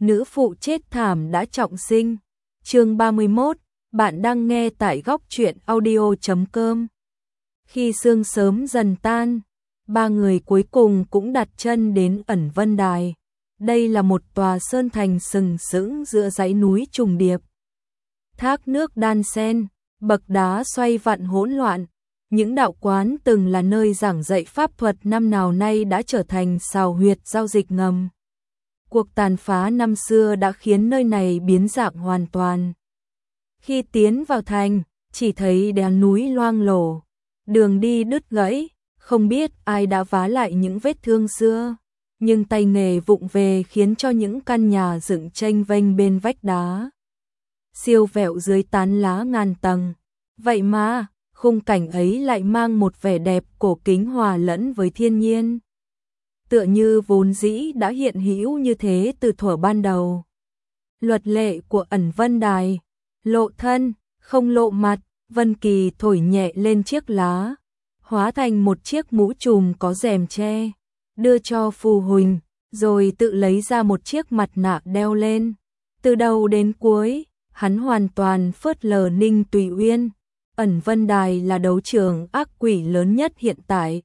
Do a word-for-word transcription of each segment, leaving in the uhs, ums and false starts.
nữ phụ chết thảm đã trọng sinh. Chương ba mươi mốt, bạn đang nghe tại góc truyện audio chấm com. Khi sương sớm dần tan, ba người cuối cùng cũng đặt chân đến Ẩn Vân Đài. Đây là một tòa sơn thành sừng sững giữa dãy núi trùng điệp. Thác nước đan xen, bậc đá xoay vặn hỗn loạn. Những đạo quán từng là nơi giảng dạy pháp thuật năm nào nay đã trở thành sào huyệt giao dịch ngầm. Cuộc tàn phá năm xưa đã khiến nơi này biến dạng hoàn toàn. Khi tiến vào thành, chỉ thấy đèo núi loang lổ, đường đi đứt gãy, không biết ai đã vá lại những vết thương xưa, nhưng tay nghề vụng về khiến cho những căn nhà dựng chênh vênh bên vách đá, siêu vẹo dưới tán lá ngàn tầng. Vậy mà, khung cảnh ấy lại mang một vẻ đẹp cổ kính hòa lẫn với thiên nhiên. Tựa như vốn dĩ đã hiện hữu như thế từ thuở ban đầu. Luật lệ của Ẩn Vân Đài, lộ thân, không lộ mặt, Vân Kỳ thổi nhẹ lên chiếc lá, hóa thành một chiếc mũ trùm có rèm che, đưa cho Phù Huỳnh, rồi tự lấy ra một chiếc mặt nạ đeo lên. Từ đầu đến cuối, hắn hoàn toàn phớt lờ Ninh Tùy Uyên. Ẩn Vân Đài là đấu trường ác quỷ lớn nhất hiện tại.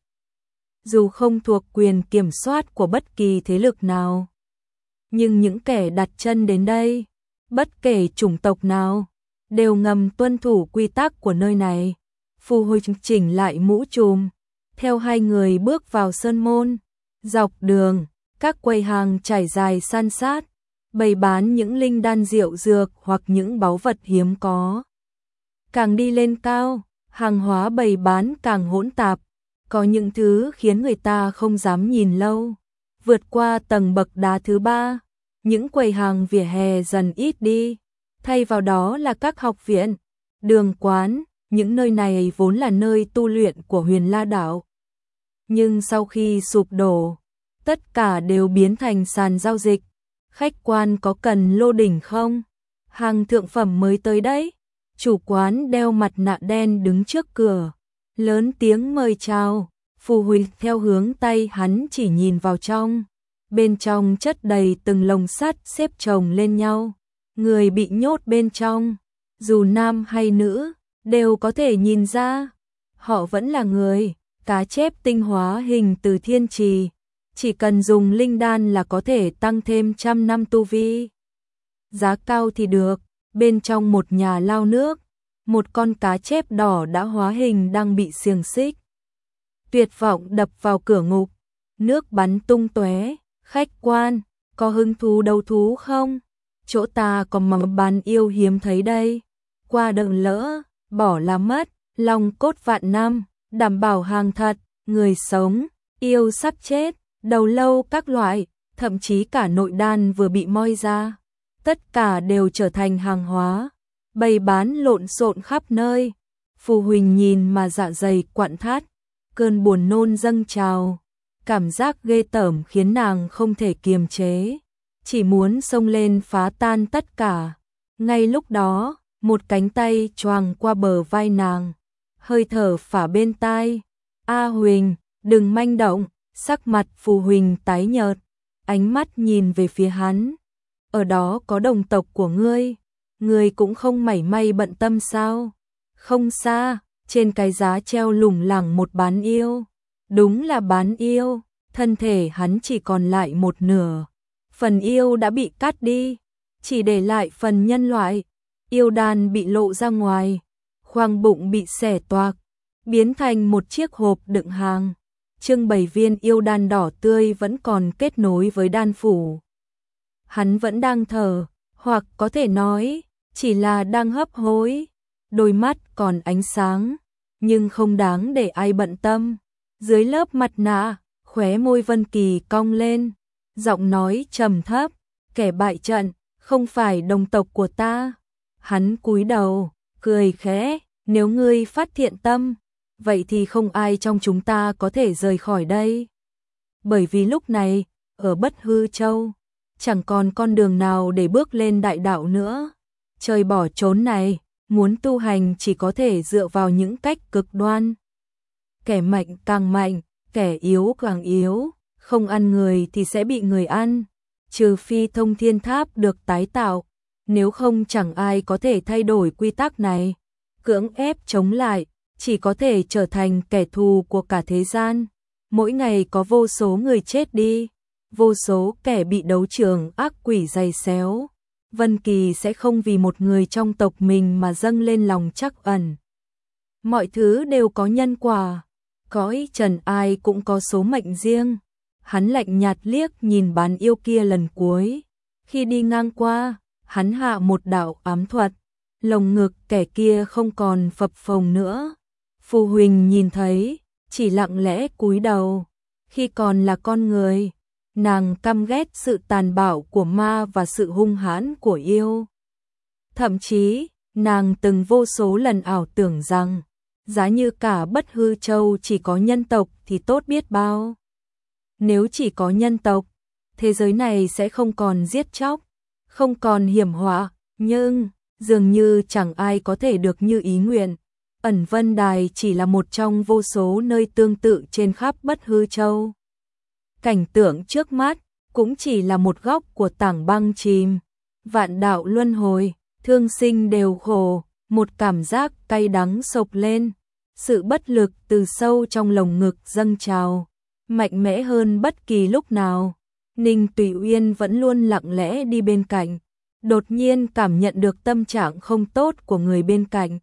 Dù không thuộc quyền kiểm soát của bất kỳ thế lực nào, nhưng những kẻ đặt chân đến đây, bất kể chủng tộc nào, đều ngầm tuân thủ quy tắc của nơi này. Phù Huỳnh chỉnh lại mũ trùm, theo hai người bước vào sơn môn. Dọc đường, các quầy hàng trải dài san sát, bày bán những linh đan rượu dược hoặc những báu vật hiếm có. Càng đi lên cao, hàng hóa bày bán càng hỗn tạp, có những thứ khiến người ta không dám nhìn lâu. Vượt qua tầng bậc đá thứ ba, những quầy hàng vỉa hè dần ít đi, thay vào đó là các học viện, đường quán. Những nơi này vốn là nơi tu luyện của Huyền La Đạo, nhưng sau khi sụp đổ, tất cả đều biến thành sàn giao dịch. Khách quan có cần lô đỉnh không? Hàng thượng phẩm mới tới đấy. Chủ quán đeo mặt nạ đen đứng trước cửa, lớn tiếng mời chào. Phù Huỳnh theo hướng tay hắn chỉ nhìn vào trong. Bên trong chất đầy từng lồng sắt xếp chồng lên nhau. Người bị nhốt bên trong, dù nam hay nữ, đều có thể nhìn ra. Họ vẫn là người, cá chép tinh hóa hình từ thiên trì. Chỉ cần dùng linh đan là có thể tăng thêm trăm năm tu vi. Giá cao thì được. Bên trong một nhà lao nước, một con cá chép đỏ đã hóa hình đang bị xiềng xích. Tuyệt vọng đập vào cửa ngục, nước bắn tung tóe. Khách quan, có hứng thú đấu thú không? Chỗ ta có mầm bán yêu hiếm thấy đây. Qua đợn lỡ, bỏ là mất, lòng cốt vạn năm, đảm bảo hàng thật, người sống, yêu sắp chết, đầu lâu các loại, thậm chí cả nội đan vừa bị moi ra. Tất cả đều trở thành hàng hóa, bày bán lộn xộn khắp nơi. Phù Huỳnh nhìn mà dạ dày quặn thắt, cơn buồn nôn dâng trào, cảm giác ghê tởm khiến nàng không thể kiềm chế, chỉ muốn xông lên phá tan tất cả. Ngay lúc đó, một cánh tay choàng qua bờ vai nàng, hơi thở phả bên tai. A Huỳnh, đừng manh động. Sắc mặt Phù Huỳnh tái nhợt, ánh mắt nhìn về phía hắn. Ở đó có đồng tộc của ngươi, ngươi cũng không mảy may bận tâm sao? Không xa, trên cái giá treo lủng lẳng một bán yêu. Đúng là bán yêu, thân thể hắn chỉ còn lại một nửa. Phần yêu đã bị cắt đi, chỉ để lại phần nhân loại. Yêu đan bị lộ ra ngoài, khoang bụng bị xẻ toạc, biến thành một chiếc hộp đựng hàng. Trưng bày viên yêu đan đỏ tươi vẫn còn kết nối với đan phủ. Hắn vẫn đang thở, hoặc có thể nói, chỉ là đang hấp hối. Đôi mắt còn ánh sáng, nhưng không đáng để ai bận tâm. Dưới lớp mặt nạ, khóe môi Vân Kỳ cong lên, giọng nói trầm thấp, kẻ bại trận, không phải đồng tộc của ta. Hắn cúi đầu, cười khẽ, nếu ngươi phát thiện tâm, vậy thì không ai trong chúng ta có thể rời khỏi đây. Bởi vì lúc này, ở Bất Hư Châu, chẳng còn con đường nào để bước lên đại đạo nữa. Trời bỏ chốn này, muốn tu hành chỉ có thể dựa vào những cách cực đoan. Kẻ mạnh càng mạnh, kẻ yếu càng yếu, không ăn người thì sẽ bị người ăn. trừ phi thông thiên tháp được tái tạo, nếu không chẳng ai có thể thay đổi quy tắc này. Cưỡng ép chống lại, chỉ có thể trở thành kẻ thù của cả thế gian. Mỗi ngày có vô số người chết đi, vô số kẻ bị đấu trường ác quỷ giày xéo. Vân Kỳ sẽ không vì một người trong tộc mình mà dâng lên lòng trắc ẩn. Mọi thứ đều có nhân quả, cõi trần ai cũng có số mệnh riêng. Hắn lạnh nhạt liếc nhìn bán yêu kia lần cuối. Khi đi ngang qua, hắn hạ một đạo ám thuật, lồng ngực kẻ kia không còn phập phồng nữa. Phù Huỳnh nhìn thấy, chỉ lặng lẽ cúi đầu. Khi còn là con người, nàng căm ghét sự tàn bạo của ma và sự hung hãn của yêu. Thậm chí, nàng từng vô số lần ảo tưởng rằng, giá như cả Bất Hư Châu chỉ có nhân tộc thì tốt biết bao. Nếu chỉ có nhân tộc, thế giới này sẽ không còn giết chóc, không còn hiểm họa, nhưng dường như chẳng ai có thể được như ý nguyện. Ẩn Vân Đài chỉ là một trong vô số nơi tương tự trên khắp Bất Hư Châu. Cảnh tượng trước mắt cũng chỉ là một góc của tảng băng chìm. Vạn đạo luân hồi, thương sinh đều khổ, một cảm giác cay đắng sộc lên. Sự bất lực từ sâu trong lồng ngực dâng trào, mạnh mẽ hơn bất kỳ lúc nào. Ninh Tùy Uyên vẫn luôn lặng lẽ đi bên cạnh, đột nhiên cảm nhận được tâm trạng không tốt của người bên cạnh.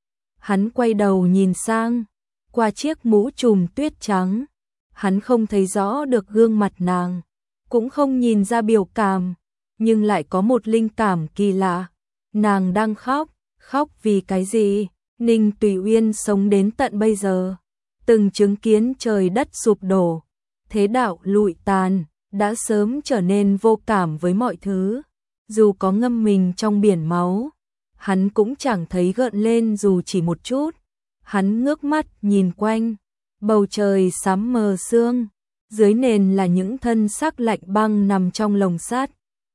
Hắn quay đầu nhìn sang, qua chiếc mũ trùm tuyết trắng. Hắn không thấy rõ được gương mặt nàng, cũng không nhìn ra biểu cảm, nhưng lại có một linh cảm kỳ lạ. Nàng đang khóc, khóc vì cái gì? Ninh Tùy Uyên sống đến tận bây giờ, từng chứng kiến trời đất sụp đổ, thế đạo lụi tàn, đã sớm trở nên vô cảm với mọi thứ. Dù có ngâm mình trong biển máu, hắn cũng chẳng thấy gợn lên dù chỉ một chút. Hắn ngước mắt nhìn quanh, bầu trời xám mờ sương, dưới nền là những thân xác lạnh băng nằm trong lồng sắt.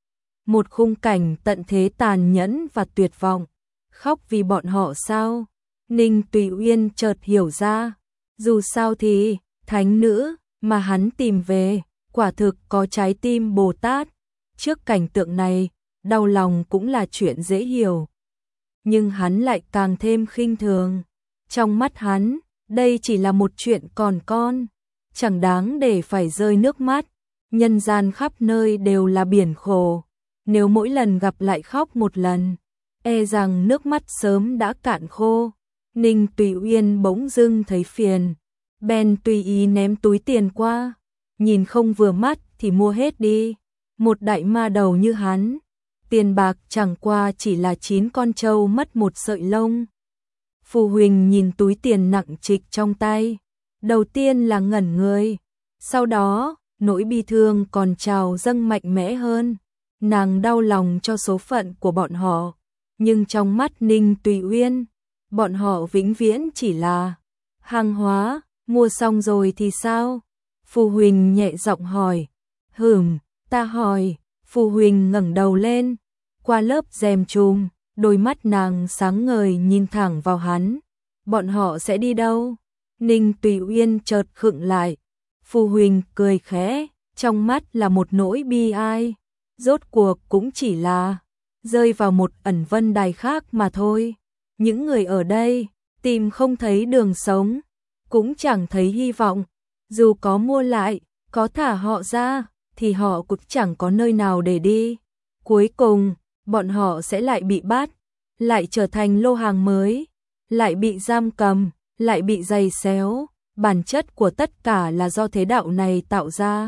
Một khung cảnh tận thế tàn nhẫn và tuyệt vọng. Khóc vì bọn họ sao? Ninh Tùy Uyên chợt hiểu ra, dù sao thì thánh nữ mà hắn tìm về quả thực có trái tim Bồ Tát. Trước cảnh tượng này, đau lòng cũng là chuyện dễ hiểu, nhưng hắn lại càng thêm khinh thường. Trong mắt hắn, đây chỉ là một chuyện còn con, chẳng đáng để phải rơi nước mắt. Nhân gian khắp nơi đều là biển khổ, nếu mỗi lần gặp lại khóc một lần, e rằng nước mắt sớm đã cạn khô. Ninh Tùy Uyên bỗng dưng thấy phiền, bèn tùy ý ném túi tiền qua, nhìn không vừa mắt thì mua hết đi. Một đại ma đầu như hắn, tiền bạc chẳng qua chỉ là chín con trâu mất một sợi lông. Phù Huỳnh nhìn túi tiền nặng trịch trong tay, đầu tiên là ngẩn người, sau đó nỗi bi thương còn trào dâng mạnh mẽ hơn. Nàng đau lòng cho số phận của bọn họ, nhưng trong mắt Ninh Tùy Uyên, bọn họ vĩnh viễn chỉ là hàng hóa. Mua xong rồi thì sao? Phù Huỳnh nhẹ giọng hỏi. Hừm, ta hỏi. Phù Huỳnh ngẩng đầu lên, qua lớp rèm trùm, đôi mắt nàng sáng ngời nhìn thẳng vào hắn. Bọn họ sẽ đi đâu? Ninh Tùy Uyên chợt khựng lại. Phù Huỳnh cười khẽ, trong mắt là một nỗi bi ai. Rốt cuộc cũng chỉ là rơi vào một ẩn vân đài khác mà thôi. Những người ở đây tìm không thấy đường sống, cũng chẳng thấy hy vọng. Dù có mua lại, có thả họ ra, thì họ cũng chẳng có nơi nào để đi. Cuối cùng, bọn họ sẽ lại bị bắt, lại trở thành lô hàng mới, lại bị giam cầm, lại bị giày xéo. Bản chất của tất cả là do thế đạo này tạo ra.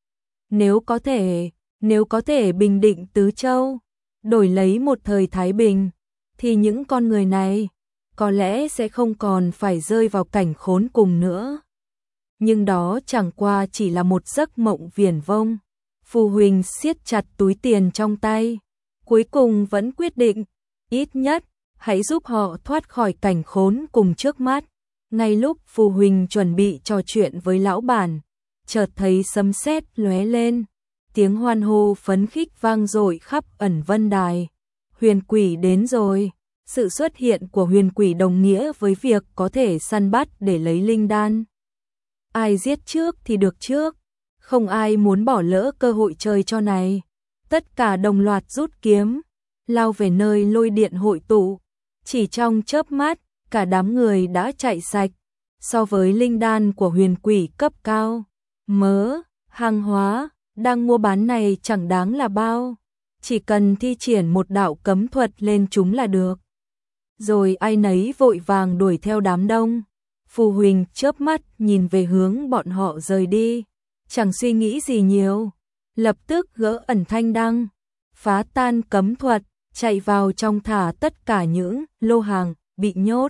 Nếu có thể, nếu có thể bình định tứ châu, đổi lấy một thời thái bình, thì những con người này có lẽ sẽ không còn phải rơi vào cảnh khốn cùng nữa. Nhưng đó chẳng qua chỉ là một giấc mộng viển vông. Phù Huỳnh siết chặt túi tiền trong tay, cuối cùng vẫn quyết định, ít nhất hãy giúp họ thoát khỏi cảnh khốn cùng trước mắt. Ngay lúc Phù Huỳnh chuẩn bị trò chuyện với lão bản, chợt thấy sấm sét lóe lên, tiếng hoan hô phấn khích vang dội khắp ẩn vân đài. Huyền quỷ đến rồi. Sự xuất hiện của huyền quỷ đồng nghĩa với việc có thể săn bắt để lấy linh đan. Ai giết trước thì được trước, Không ai muốn bỏ lỡ cơ hội chơi cho này. Tất cả đồng loạt rút kiếm, lao về nơi lôi điện hội tụ. Chỉ trong chớp mắt, cả đám người đã chạy sạch. So với linh đan của huyền quỷ cấp cao, mớ, hàng hóa, đang mua bán này chẳng đáng là bao. Chỉ cần thi triển một đạo cấm thuật lên chúng là được. Rồi ai nấy vội vàng đuổi theo đám đông. Phù Huỳnh chớp mắt nhìn về hướng bọn họ rời đi, chẳng suy nghĩ gì nhiều, lập tức gỡ ẩn thanh đăng, phá tan cấm thuật, chạy vào trong thả tất cả những lô hàng bị nhốt.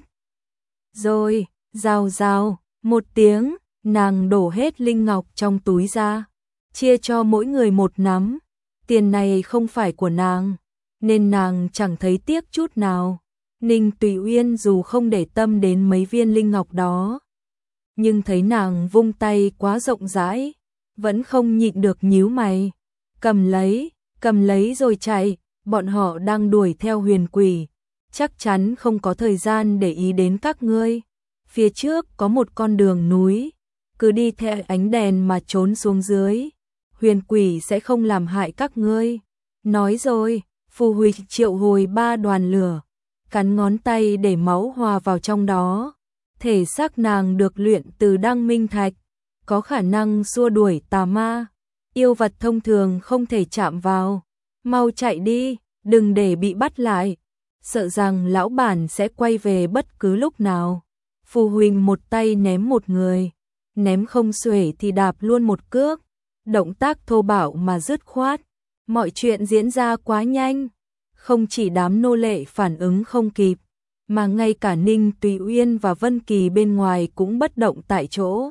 Rồi, rào rào, một tiếng, nàng đổ hết linh ngọc trong túi ra, chia cho mỗi người một nắm. Tiền này không phải của nàng, nên nàng chẳng thấy tiếc chút nào. Ninh Tùy Uyên dù không để tâm đến mấy viên linh ngọc đó, nhưng thấy nàng vung tay quá rộng rãi, vẫn không nhịn được nhíu mày. Cầm lấy, cầm lấy rồi chạy, bọn họ đang đuổi theo huyền quỷ, chắc chắn không có thời gian để ý đến các ngươi. Phía trước có một con đường núi, cứ đi theo ánh đèn mà trốn xuống dưới, huyền quỷ sẽ không làm hại các ngươi. Nói rồi, Phù Huỳnh triệu hồi ba đoàn lửa, cắn ngón tay để máu hòa vào trong đó. Thể xác nàng được luyện từ đăng minh thạch, có khả năng xua đuổi tà ma, yêu vật thông thường không thể chạm vào. Mau chạy đi, đừng để bị bắt lại, sợ rằng lão bản sẽ quay về bất cứ lúc nào. Phù Huỳnh một tay ném một người, ném không xuể thì đạp luôn một cước, động tác thô bạo mà dứt khoát. Mọi chuyện diễn ra quá nhanh, không chỉ đám nô lệ phản ứng không kịp, mà ngay cả Ninh Tùy Uyên và Vân Kỳ bên ngoài cũng bất động tại chỗ.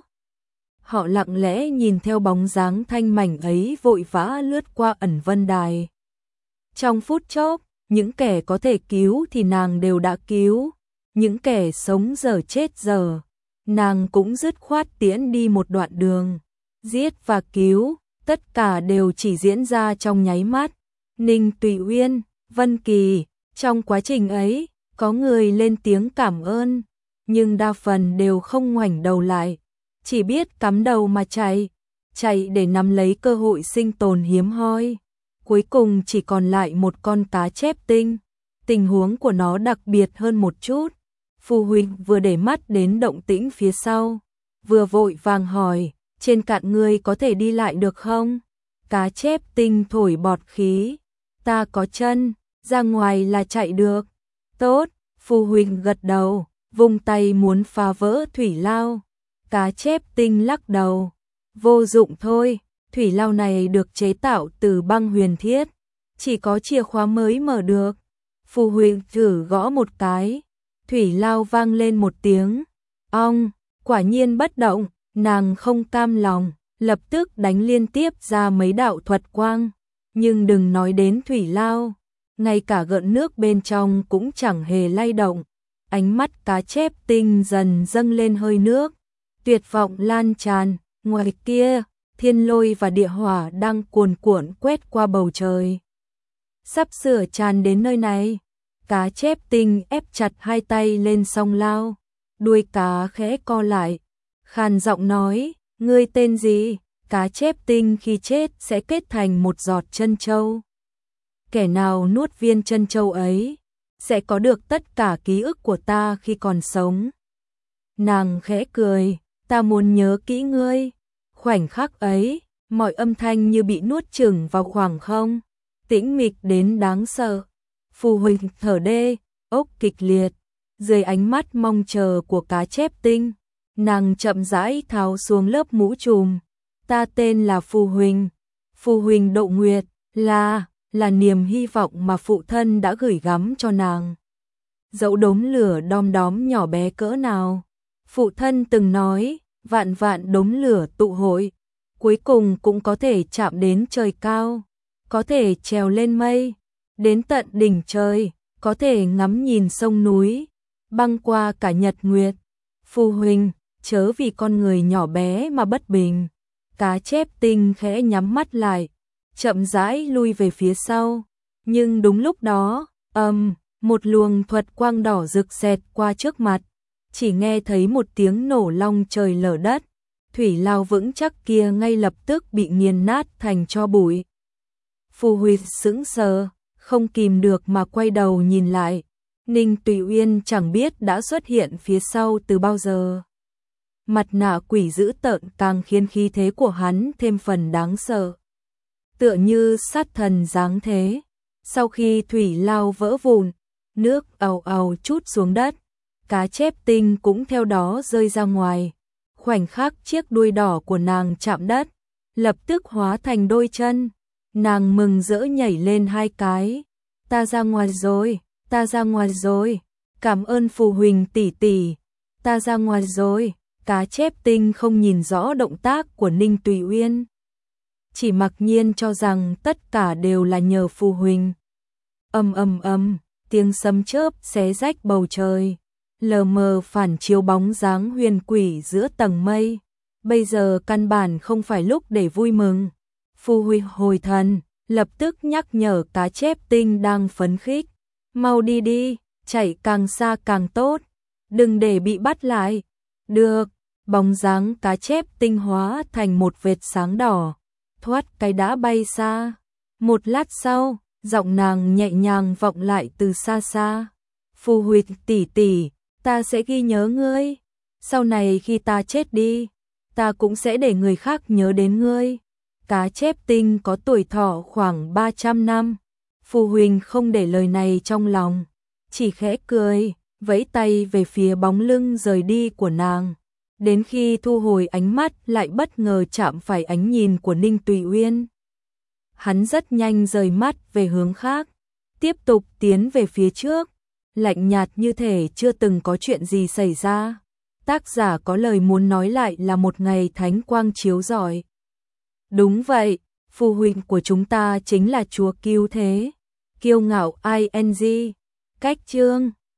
Họ lặng lẽ nhìn theo bóng dáng thanh mảnh ấy vội vã lướt qua ẩn vân đài. Trong phút chốc, những kẻ có thể cứu thì nàng đều đã cứu, những kẻ sống dở chết dở, nàng cũng dứt khoát tiễn đi một đoạn đường. Giết và cứu, tất cả đều chỉ diễn ra trong nháy mắt. Ninh Tùy Uyên, Vân Kỳ, trong quá trình ấy, có người lên tiếng cảm ơn, nhưng đa phần đều không ngoảnh đầu lại, chỉ biết cắm đầu mà chạy, chạy để nắm lấy cơ hội sinh tồn hiếm hoi. Cuối cùng chỉ còn lại một con cá chép tinh, tình huống của nó đặc biệt hơn một chút. Phù Huỳnh vừa để mắt đến động tĩnh phía sau, vừa vội vàng hỏi, trên cạn ngươi có thể đi lại được không? Cá chép tinh thổi bọt khí, ta có chân, ra ngoài là chạy được. Tốt, Phù Huỳnh gật đầu, vung tay muốn phá vỡ thủy lao. Cá chép tinh lắc đầu, vô dụng thôi, thủy lao này được chế tạo từ băng huyền thiết, chỉ có chìa khóa mới mở được. Phù Huỳnh thử gõ một cái, thủy lao vang lên một tiếng, ong, quả nhiên bất động. Nàng không cam lòng, lập tức đánh liên tiếp ra mấy đạo thuật quang, nhưng đừng nói đến thủy lao, ngay cả gợn nước bên trong cũng chẳng hề lay động. Ánh mắt cá chép tinh dần dâng lên hơi nước, tuyệt vọng lan tràn. Ngoài kia, thiên lôi và địa hỏa đang cuồn cuộn quét qua bầu trời, sắp sửa tràn đến nơi này. Cá chép tinh ép chặt hai tay lên song lao, đuôi cá khẽ co lại, khàn giọng nói, ngươi tên gì? Cá chép tinh khi chết sẽ kết thành một giọt chân châu. Kẻ nào nuốt viên chân châu ấy, sẽ có được tất cả ký ức của ta khi còn sống. Nàng khẽ cười, ta muốn nhớ kỹ ngươi. Khoảnh khắc ấy, mọi âm thanh như bị nuốt chửng vào khoảng không, tĩnh mịch đến đáng sợ. Phù Huỳnh thở đê, ốc kịch liệt, dưới ánh mắt mong chờ của cá chép tinh. Nàng chậm rãi tháo xuống lớp mũ trùm. Ta tên là Phù Huỳnh. Phù Huỳnh Độ Nguyệt, là, là niềm hy vọng mà phụ thân đã gửi gắm cho nàng. Dẫu đốm lửa đom đóm nhỏ bé cỡ nào, phụ thân từng nói, vạn vạn đốm lửa tụ hội, cuối cùng cũng có thể chạm đến trời cao, có thể trèo lên mây, đến tận đỉnh trời, có thể ngắm nhìn sông núi, băng qua cả nhật nguyệt. Phù Huỳnh, chớ vì con người nhỏ bé mà bất bình. Cá chép tinh khẽ nhắm mắt lại, chậm rãi lui về phía sau. Nhưng đúng lúc đó, ầm, um, một luồng thuật quang đỏ rực xẹt qua trước mặt. Chỉ nghe thấy một tiếng nổ long trời lở đất, thủy lao vững chắc kia ngay lập tức bị nghiền nát thành tro bụi. Phù Huy sững sờ, không kìm được mà quay đầu nhìn lại. Ninh Tùy Uyên chẳng biết đã xuất hiện phía sau từ bao giờ. Mặt nạ quỷ dữ tợn càng khiến khí thế của hắn thêm phần đáng sợ. Tựa như sát thần giáng thế. Sau khi thủy lao vỡ vụn, nước ào ào trút xuống đất, cá chép tinh cũng theo đó rơi ra ngoài. Khoảnh khắc chiếc đuôi đỏ của nàng chạm đất, lập tức hóa thành đôi chân. Nàng mừng rỡ nhảy lên hai cái. Ta ra ngoài rồi, ta ra ngoài rồi. Cảm ơn Phù Huỳnh tỷ tỷ. Ta ra ngoài rồi. Cá chép tinh không nhìn rõ động tác của Ninh Tùy Uyên, chỉ mặc nhiên cho rằng tất cả đều là nhờ Phù Huỳnh. Ầm ầm ầm, tiếng sấm chớp xé rách bầu trời, lờ mờ phản chiếu bóng dáng huyền quỷ giữa tầng mây. Bây giờ căn bản không phải lúc để vui mừng. Phù Huỳnh hồi thần, lập tức nhắc nhở cá chép tinh đang phấn khích. Mau đi đi, chạy càng xa càng tốt, đừng để bị bắt lại. Được, bóng dáng cá chép tinh hóa thành một vệt sáng đỏ, thoát cái đã bay xa. Một lát sau, giọng nàng nhẹ nhàng vọng lại từ xa xa. Phù Huỳnh tỷ tỷ, ta sẽ ghi nhớ ngươi. Sau này khi ta chết đi, ta cũng sẽ để người khác nhớ đến ngươi. Cá chép tinh có tuổi thọ khoảng ba trăm năm. Phù Huỳnh không để lời này trong lòng, chỉ khẽ cười, vẫy tay về phía bóng lưng rời đi của nàng. Đến khi thu hồi ánh mắt lại bất ngờ chạm phải ánh nhìn của Ninh Tùy Uyên. Hắn rất nhanh rời mắt về hướng khác, tiếp tục tiến về phía trước, lạnh nhạt như thể chưa từng có chuyện gì xảy ra. Tác giả có lời muốn nói lại là một ngày thánh quang chiếu rọi. Đúng vậy, Phù Huỳnh của chúng ta chính là chúa cứu thế. Kiêu ngạo ing. Cách chương